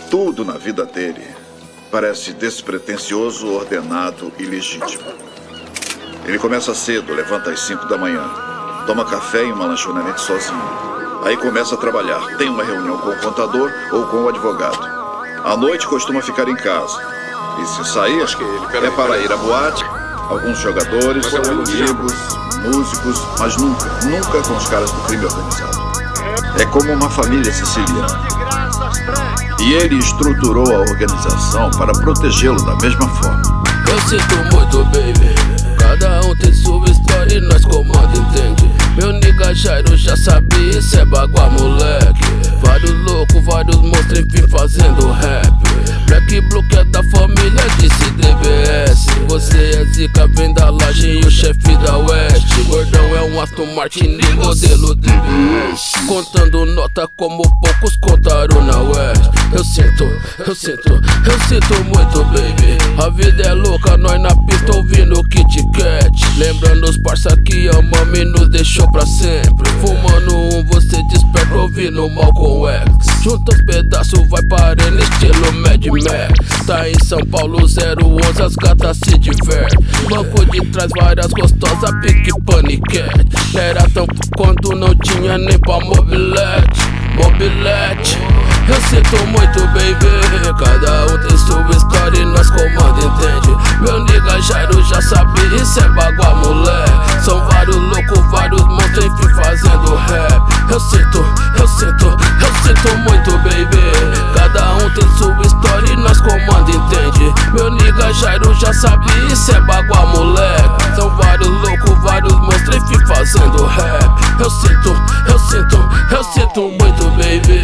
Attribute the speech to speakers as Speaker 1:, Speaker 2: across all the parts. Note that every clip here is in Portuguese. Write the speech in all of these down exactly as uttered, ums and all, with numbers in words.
Speaker 1: Tudo na vida dele parece despretensioso, ordenado e legítimo. Ele começa cedo, levanta às cinco da manhã, toma café em uma lanchonete sozinho. Aí começa a trabalhar, tem uma reunião com o contador ou com o advogado. À noite costuma ficar em casa. E se sair, é para ir à boate, alguns jogadores, amigos, músicos, mas nunca, nunca com os caras do crime organizado. É como uma família siciliana. E ele estruturou a organização para protegê-lo da mesma forma.
Speaker 2: Eu sinto muito, baby. Cada um tem sua história e nós comanda, entende? Meu nigga Jairo já sabia, isso é bagua, moleque. Vários loucos, vários monstros, enfim, fazendo rap. Black Blue que é da família, disse D B S. Você é zica, vem da laje e o chefe da Oeste. Gordão é um Aston Martin, modelo D B S. Contando nota como poucos contaram na West. Eu sinto, eu sinto, eu sinto muito, baby. A vida é louca, nós na pista ouvindo Kit Kat. Lembrando os parça que amam e nos deixou pra sempre. Fumando um, você desperta ouvindo Malcolm X. Junta os pedaços, vai parando estilo Mad Max. Tá em São Paulo zero onze, as gatas se divertem. Banco de trás, várias gostosas, pique paniquete. Era tão quando não tinha nem pra mobilete. Mobilete, eu sinto muito, baby. Cada um tem sua história e nós comanda, entende? Meu nigga Jairo já sabe, isso é bagua, moleque. São vários loucos, vários monstros, enfim, fazendo rap. Eu sinto, eu sinto, eu sinto muito, baby. Cada um tem sua história e nós comanda, entende? Meu nigga Jairo já sabe, isso é bagua, moleque. São vários loucos, vários monstros, enfim, fazendo rap. Eu sinto, eu sinto, eu sinto muito, baby.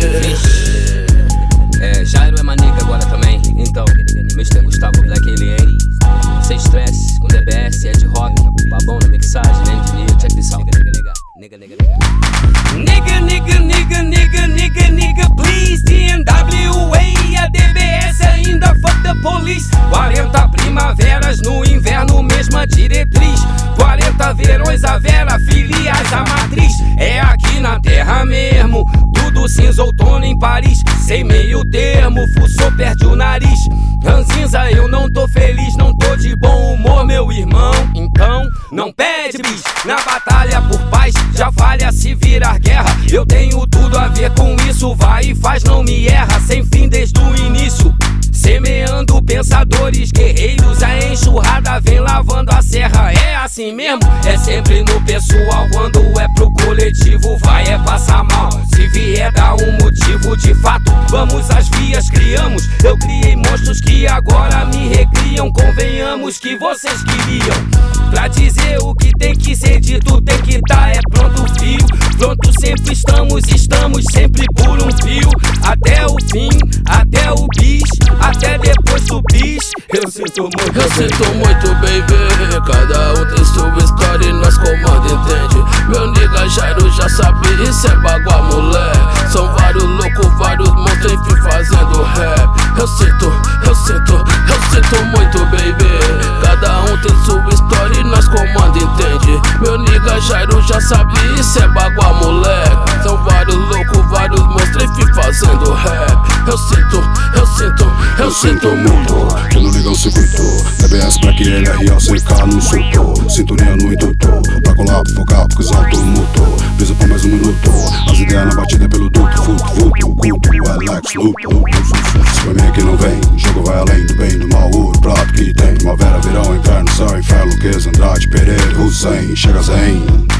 Speaker 3: É, Jairo é maniga agora também. Então, mister Gustavo Black Alien. Sem estresse, com D B S, é de rock. Babão na mixagem, engineer, check this out. Nigga, nigga, nigga.
Speaker 4: Nigga, nigga, nigga, nigga, nigga, nigga, please. T N W A, a D B S ainda fuck the police. quarenta primaveras no inverno, mesma diretriz. quarenta verões a vera, filiais a matriz. É aqui na terra mesmo, tudo cinza, outono em Paris. Sem meio termo, fuçou, perde o nariz. Ranzinza, eu não tô feliz, não tô de bom humor, meu irmão. Então, não pede bis. Na batalha por paz, já falha se virar guerra. Eu tenho tudo a ver com isso, vai e faz, não me erra. Sem fim desde o início, semeando pensadores guerreiros. A enxurrada vem lavando a serra. É assim mesmo, é sempre no pessoal. Quando é pro coletivo, vai é passar mal. Se vier dar um motivo de fato, vamos às vias, criamos. Eu criei monstros que agora me recriam. Convenhamos que vocês queriam. Pra dizer o que tem que ser dito, tem que tá é pronto fio. Pronto sempre estamos, estamos sempre por um fio. Até o fim, até o bis, até depois do bis. Eu sinto muito,
Speaker 2: eu sinto muito, baby. Cada um tem sua história e nós comanda, entende? Meu nigga Jairo já sabe, isso é bagua, moleque. São vários loucos, vários monstros, enfim, fazendo rap. Eu sinto, eu sinto, eu sinto. sinto muito, baby. Cada um tem sua história e nós comanda, entende? Meu nigga Jairo já sabe, isso é bagua, moleque. São vários loucos, vários monstros, enfim, fazendo rap. Eu sinto, eu sinto, eu sinto muito, baby. Cada um tem sua história e nós comanda, entende? Meu nigga Jairo já sabe, isso é bagua, moleque. São vários loucos, vários monstros, enfim, fazendo rap. Eu sinto, eu sinto, eu sinto muito, baby. Cada um tem sua história e nós comanda, entende? Meu nigga Jairo já sabe, isso é bagua, moleque. São vários loucos, vários monstros, enfim, fazendo rap. Eu sinto, eu sinto, eu sinto muito, baby. Cada um tem sua história e nós comanda, entende?
Speaker 5: Eu sinto muito, que no ligão circuitou. D B S Black L R O C K no surtou. Sintonia no intutor, pra colar, pra focar, porque os altos mutou. Brisa por mais um minuto, as ideias na batida pelo duto. Futo, futo, culto, Alex, luto, luto. Se pra mim aqui não vem, jogo vai além do bem, do mal, o prato que tem. Primavera, verão, inverno, céu, inferno, Luqueza, Andrade, Pereira, Hussein, chega zen.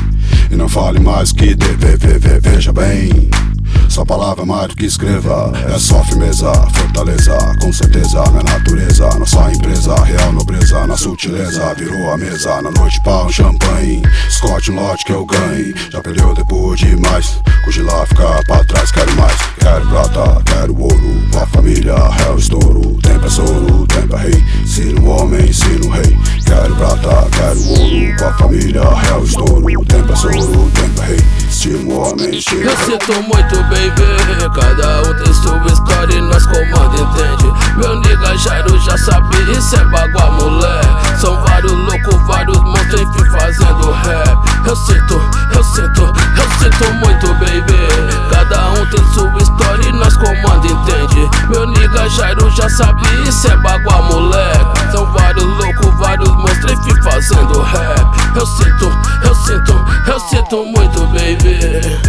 Speaker 5: E não fale mais que deve, ve, ve, veja bem. Só palavra mais do que escreva, é só firmeza, fortaleza, com certeza, minha natureza. Nossa empresa, real nobreza, na sutileza, virou a mesa, na noite pá um champanhe. Scott, um lote que eu ganhei, já perdeu depois demais. Cogilar, ficar pra trás, quero mais. Quero prata, quero ouro, pra família, réu, estouro. Tempo é soro, tempo é rei, ensino um homem, ensino um rei. Quero prata, quero ouro, pra família, réu, estouro. Tempo é soro, tempo é rei, ensino um homem, ensino um rei.
Speaker 2: Eu sinto muito, baby. Cada um tem sua história e nós comanda, entende? Meu nigga Jairo já sabe, isso é bagua, moleque. São vários loucos, vários monstros, enfim, fazendo rap. Eu sinto, eu sinto, eu sinto muito, baby. Cada um tem sua história e nós comanda, entende? Meu nigga nigga Jairo já sabe, isso é bagua, moleque. São vários loucos, vários monstros, enfim, fazendo rap. Eu sinto, eu sinto, eu sinto muito, baby.